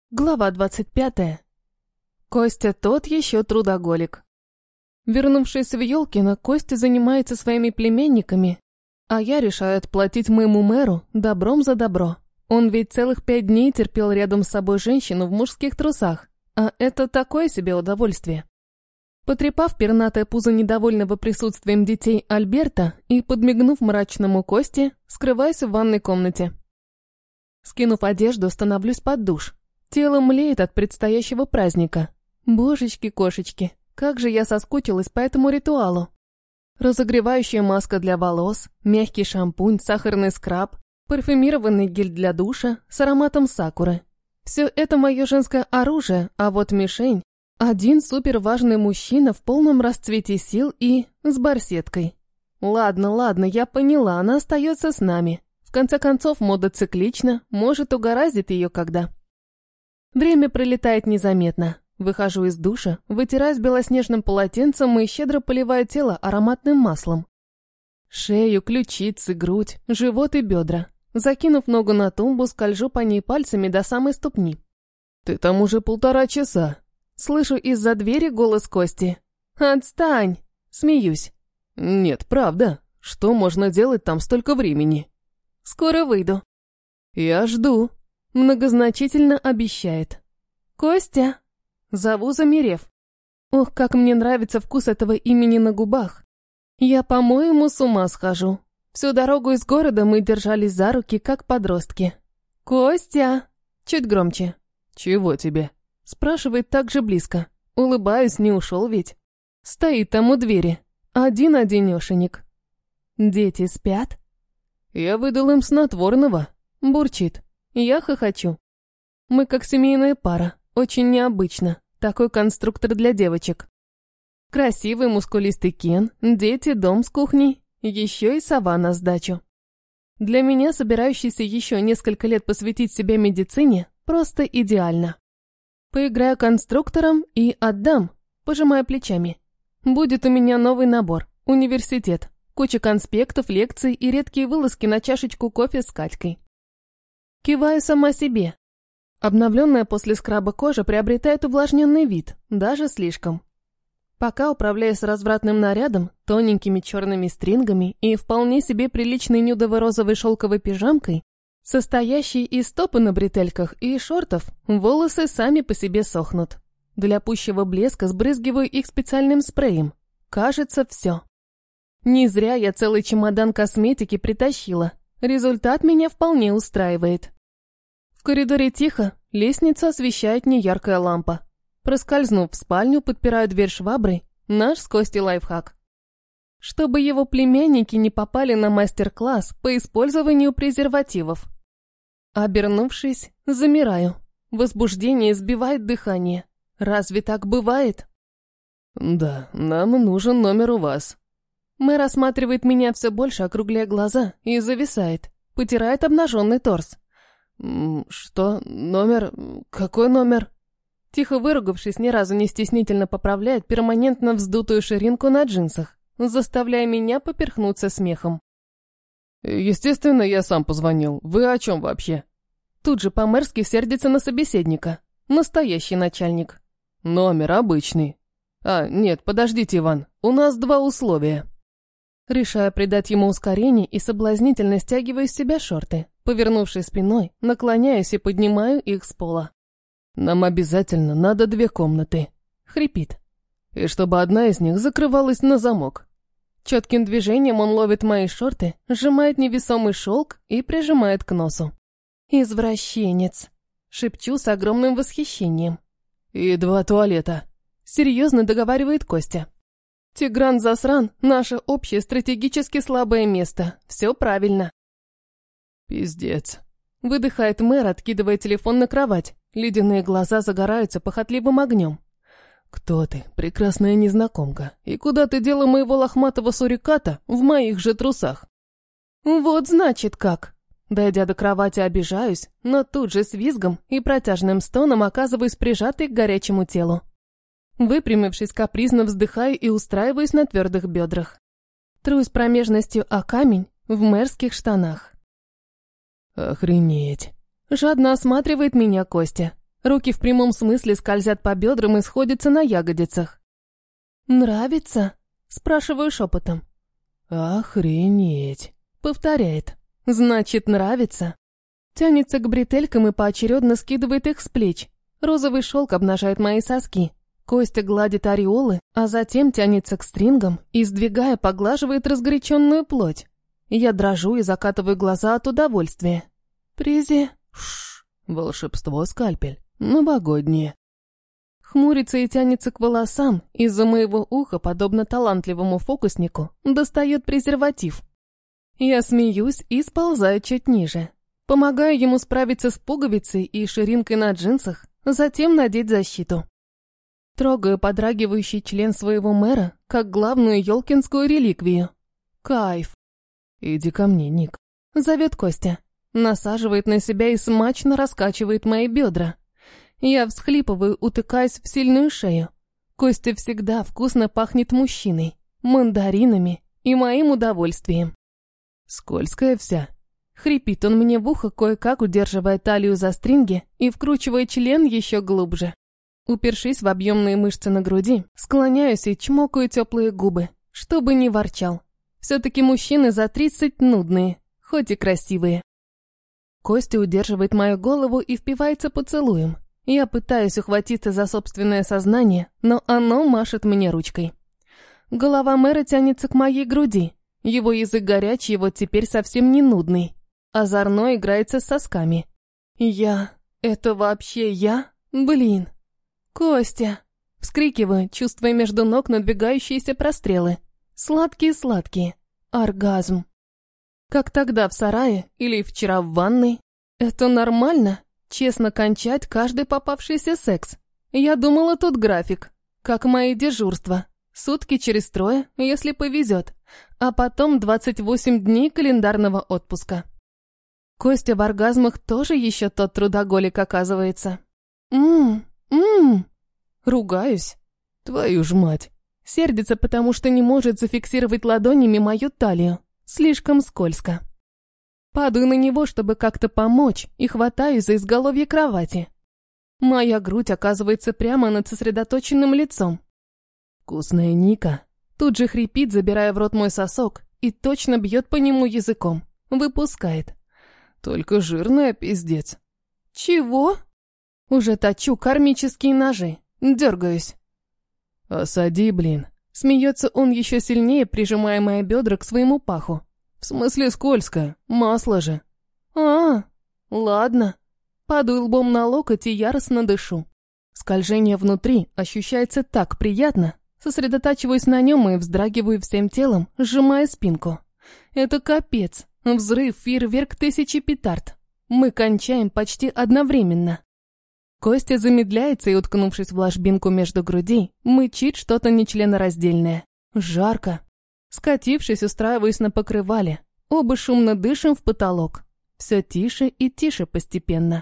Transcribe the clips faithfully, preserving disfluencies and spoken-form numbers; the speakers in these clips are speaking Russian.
Глава двадцать пятая. Костя тот еще трудоголик. Вернувшись в Ёлкино, Костя занимается своими племянниками, а я решаю отплатить моему мэру добром за добро. Он ведь целых пять дней терпел рядом с собой женщину в мужских трусах, а это такое себе удовольствие. Потрепав пернатое пузо недовольного присутствием детей Альберта и подмигнув мрачному Косте, скрываюсь в ванной комнате. Скинув одежду, становлюсь под душ. Тело млеет от предстоящего праздника. Божечки-кошечки, как же я соскучилась по этому ритуалу. Разогревающая маска для волос, мягкий шампунь, сахарный скраб, парфюмированный гель для душа с ароматом сакуры. Все это мое женское оружие, а вот мишень – один суперважный мужчина в полном расцвете сил и с барсеткой. Ладно, ладно, я поняла, она остается с нами. В конце концов, мода циклична, может, угораздит ее когда. Время пролетает незаметно. Выхожу из душа, вытираюсь белоснежным полотенцем и щедро поливаю тело ароматным маслом. Шею, ключицы, грудь, живот и бедра. Закинув ногу на тумбу, скольжу по ней пальцами до самой ступни. «Ты там уже полтора часа!» Слышу из-за двери голос Кости. «Отстань!» Смеюсь. «Нет, правда. Что можно делать там столько времени?» «Скоро выйду». «Я жду». Многозначительно обещает. «Костя!» Зову, замерев. Ох, как мне нравится вкус этого имени на губах. Я, по-моему, с ума схожу. Всю дорогу из города мы держались за руки, как подростки. «Костя!» Чуть громче. «Чего тебе?» Спрашивает так же близко. Улыбаюсь, не ушел ведь. Стоит там у двери. Один-одинешенек. «Дети спят?» «Я выдал им снотворного», бурчит. Я хохочу. Мы как семейная пара, очень необычно. Такой конструктор для девочек. Красивый мускулистый Кен, дети, дом с кухней, еще и сова на сдачу. Для меня, собирающийся еще несколько лет посвятить себя медицине, просто идеально. Поиграю конструктором и отдам, пожимая плечами. Будет у меня новый набор, университет, куча конспектов, лекций и редкие вылазки на чашечку кофе с Катькой. Киваю сама себе. Обновленная после скраба кожа приобретает увлажненный вид, даже слишком. Пока управляюсь развратным нарядом, тоненькими черными стрингами и вполне себе приличной нюдово-розовой шелковой пижамкой, состоящей из топа на бретельках и шортов, волосы сами по себе сохнут. Для пущего блеска сбрызгиваю их специальным спреем. Кажется, все. Не зря я целый чемодан косметики притащила. Результат меня вполне устраивает. В коридоре тихо, лестницу освещает неяркая лампа. Проскользнув в спальню, подпираю дверь шваброй, наш с Костей лайфхак. Чтобы его племянники не попали на мастер-класс по использованию презервативов. Обернувшись, замираю. Возбуждение сбивает дыхание. Разве так бывает? «Да, нам нужен номер у вас». Мэр рассматривает меня все больше, округляя глаза, и зависает. Потирает обнаженный торс. «Что? Номер? Какой номер?» Тихо выругавшись, ни разу не стеснительно поправляет перманентно вздутую ширинку на джинсах, заставляя меня поперхнуться смехом. «Естественно, я сам позвонил. Вы о чем вообще?» Тут же по-мэрски сердится на собеседника. Настоящий начальник. «Номер обычный. А, нет, подождите, Иван, у нас два условия». Решаю придать ему ускорение и соблазнительно стягиваю с себя шорты. Повернувшись спиной, наклоняюсь и поднимаю их с пола. «Нам обязательно надо две комнаты», — хрипит. «И чтобы одна из них закрывалась на замок». Четким движением он ловит мои шорты, сжимает невесомый шелк и прижимает к носу. «Извращенец», — шепчу с огромным восхищением. «И два туалета», — серьезно договаривает Костя. «Тигран засран — наше общее стратегически слабое место. Все правильно». «Пиздец», — выдыхает мэр, откидывая телефон на кровать. Ледяные глаза загораются похотливым огнем. «Кто ты, прекрасная незнакомка? И куда ты дела моего лохматого суриката в моих же трусах?» «Вот значит как». Дойдя до кровати, обижаюсь, но тут же с визгом и протяжным стоном оказываюсь прижатой к горячему телу. Выпрямившись, капризно вздыхаю и устраиваюсь на твердых бедрах. Трусь промежностью о камень в мэрских штанах. «Охренеть!» Жадно осматривает меня Костя. Руки в прямом смысле скользят по бедрам и сходятся на ягодицах. «Нравится?» – спрашиваю шепотом. «Охренеть!» – повторяет. «Значит, нравится?» Тянется к бретелькам и поочередно скидывает их с плеч. Розовый шелк обнажает мои соски. Костя гладит ореолы, а затем тянется к стрингам и, сдвигая, поглаживает разгоряченную плоть. Я дрожу и закатываю глаза от удовольствия. «Призи...» Шш, волшебство, скальпель. Новогоднее. Хмурится и тянется к волосам, из-за моего уха, подобно талантливому фокуснику, достает презерватив. Я смеюсь и сползаю чуть ниже. Помогаю ему справиться с пуговицей и ширинкой на джинсах, затем надеть защиту. Трогаю подрагивающий член своего мэра, как главную ёлкинскую реликвию. Кайф. «Иди ко мне, Ник», — зовет Костя. Насаживает на себя и смачно раскачивает мои бедра. Я всхлипываю, утыкаясь в сильную шею. Костя всегда вкусно пахнет мужчиной, мандаринами и моим удовольствием. «Скользкая вся», — хрипит он мне в ухо, кое-как удерживая талию за стринги и вкручивая член еще глубже. Упершись в объемные мышцы на груди, склоняюсь и чмокаю теплые губы, чтобы не ворчал. Все-таки мужчины за тридцать нудные, хоть и красивые. Костя удерживает мою голову и впивается поцелуем. Я пытаюсь ухватиться за собственное сознание, но оно машет мне ручкой. Голова мэра тянется к моей груди. Его язык горячий, вот теперь совсем не нудный. Озорно играется с сосками. Я... Это вообще я? Блин. Костя. Вскрикиваю, чувствуя между ног надвигающиеся прострелы. Сладкие-сладкие. Оргазм. Как тогда в сарае или вчера в ванной. Это нормально? Честно кончать каждый попавшийся секс. Я думала, тут график. Как мои дежурства. Сутки через трое, если повезет. А потом двадцать восемь дней календарного отпуска. Костя в оргазмах тоже еще тот трудоголик, оказывается. Ммм, ммм. Ругаюсь. Твою ж мать. Сердится, потому что не может зафиксировать ладонями мою талию. Слишком скользко. Падаю на него, чтобы как-то помочь, и хватаюсь за изголовье кровати. Моя грудь оказывается прямо над сосредоточенным лицом. «Вкусная Ника». Тут же хрипит, забирая в рот мой сосок, и точно бьет по нему языком. Выпускает. «Только жирная, пиздец». «Чего?» Уже точу кармические ножи. Дергаюсь. «Осади, блин». Смеется он еще сильнее, прижимая мои бедра к своему паху. «В смысле скользко? Масло же». «А, ладно». Падаю лбом на локоть и яростно дышу. Скольжение внутри ощущается так приятно. Сосредотачиваюсь на нем и вздрагиваю всем телом, сжимая спинку. Это капец. Взрыв, фейерверк тысячи петард. Мы кончаем почти одновременно. Костя замедляется и, уткнувшись в ложбинку между грудей, мычит что-то нечленораздельное. Жарко. Скатившись, устраиваюсь на покрывале. Оба шумно дышим в потолок. Все тише и тише постепенно.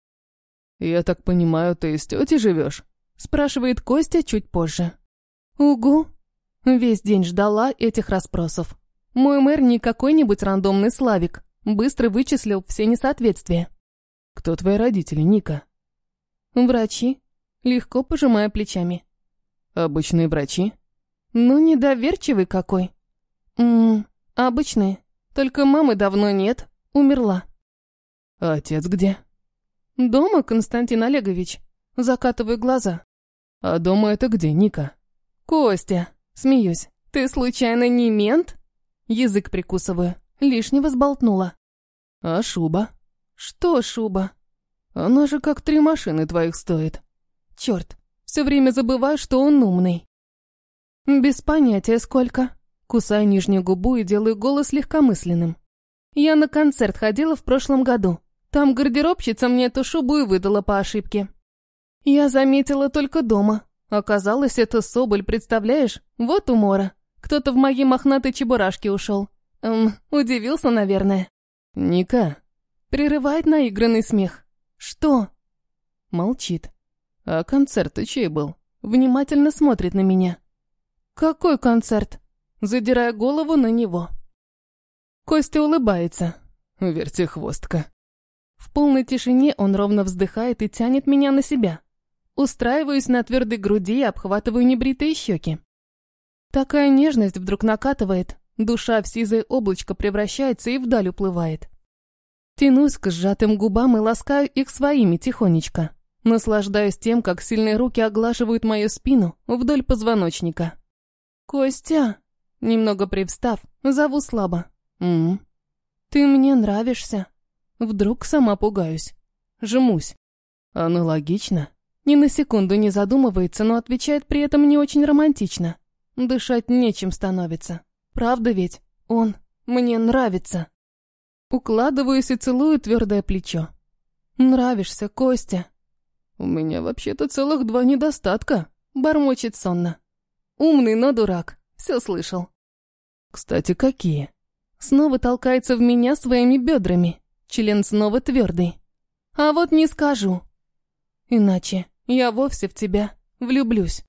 «Я так понимаю, ты с тетей живешь?» Спрашивает Костя чуть позже. «Угу». Весь день ждала этих расспросов. Мой мэр не какой-нибудь рандомный Славик. Быстро вычислил все несоответствия. «Кто твои родители, Ника?» «Врачи». Легко пожимая плечами. «Обычные врачи?» «Ну, недоверчивый какой». «Ммм, обычные. Только мамы давно нет. Умерла». «А отец где?» «Дома, Константин Олегович». Закатываю глаза. «А дома это где, Ника?» «Костя». Смеюсь. «Ты случайно не мент?» Язык прикусываю. Лишнего сболтнула. «А шуба?» «Что шуба?» «Она же как три машины твоих стоит». «Черт, все время забываю, что он умный». «Без понятия сколько». Кусаю нижнюю губу и делаю голос легкомысленным. «Я на концерт ходила в прошлом году. Там гардеробщица мне эту шубу и выдала по ошибке. Я заметила только дома. Оказалось, это Соболь, представляешь? Вот умора. Кто-то в моей мохнатой чебурашке ушел. Эм, удивился, наверное». «Ника». Прерывает наигранный смех. «Что?» Молчит. «А концерт чей был?» Внимательно смотрит на меня. «Какой концерт?» Задирая голову на него. Костя улыбается. «Вертихвостка». В полной тишине он ровно вздыхает и тянет меня на себя. Устраиваюсь на твердой груди и обхватываю небритые щеки. Такая нежность вдруг накатывает, душа в сизое облачко превращается и вдаль уплывает. Тянусь к сжатым губам и ласкаю их своими тихонечко. Наслаждаюсь тем, как сильные руки оглаживают мою спину вдоль позвоночника. «Костя!» Немного привстав, зову слабо. «М-м, ты мне нравишься». Вдруг сама пугаюсь. Жмусь. Аналогично. Ни на секунду не задумывается, но отвечает при этом не очень романтично. Дышать нечем становится. Правда ведь? Он мне нравится. Укладываюсь и целую твердое плечо. «Нравишься, Костя». «У меня вообще-то целых два недостатка», — бормочет сонно. «Умный, но дурак. Все слышал». «Кстати, какие?» Снова толкается в меня своими бедрами. Член снова твердый. «А вот не скажу. Иначе я вовсе в тебя влюблюсь».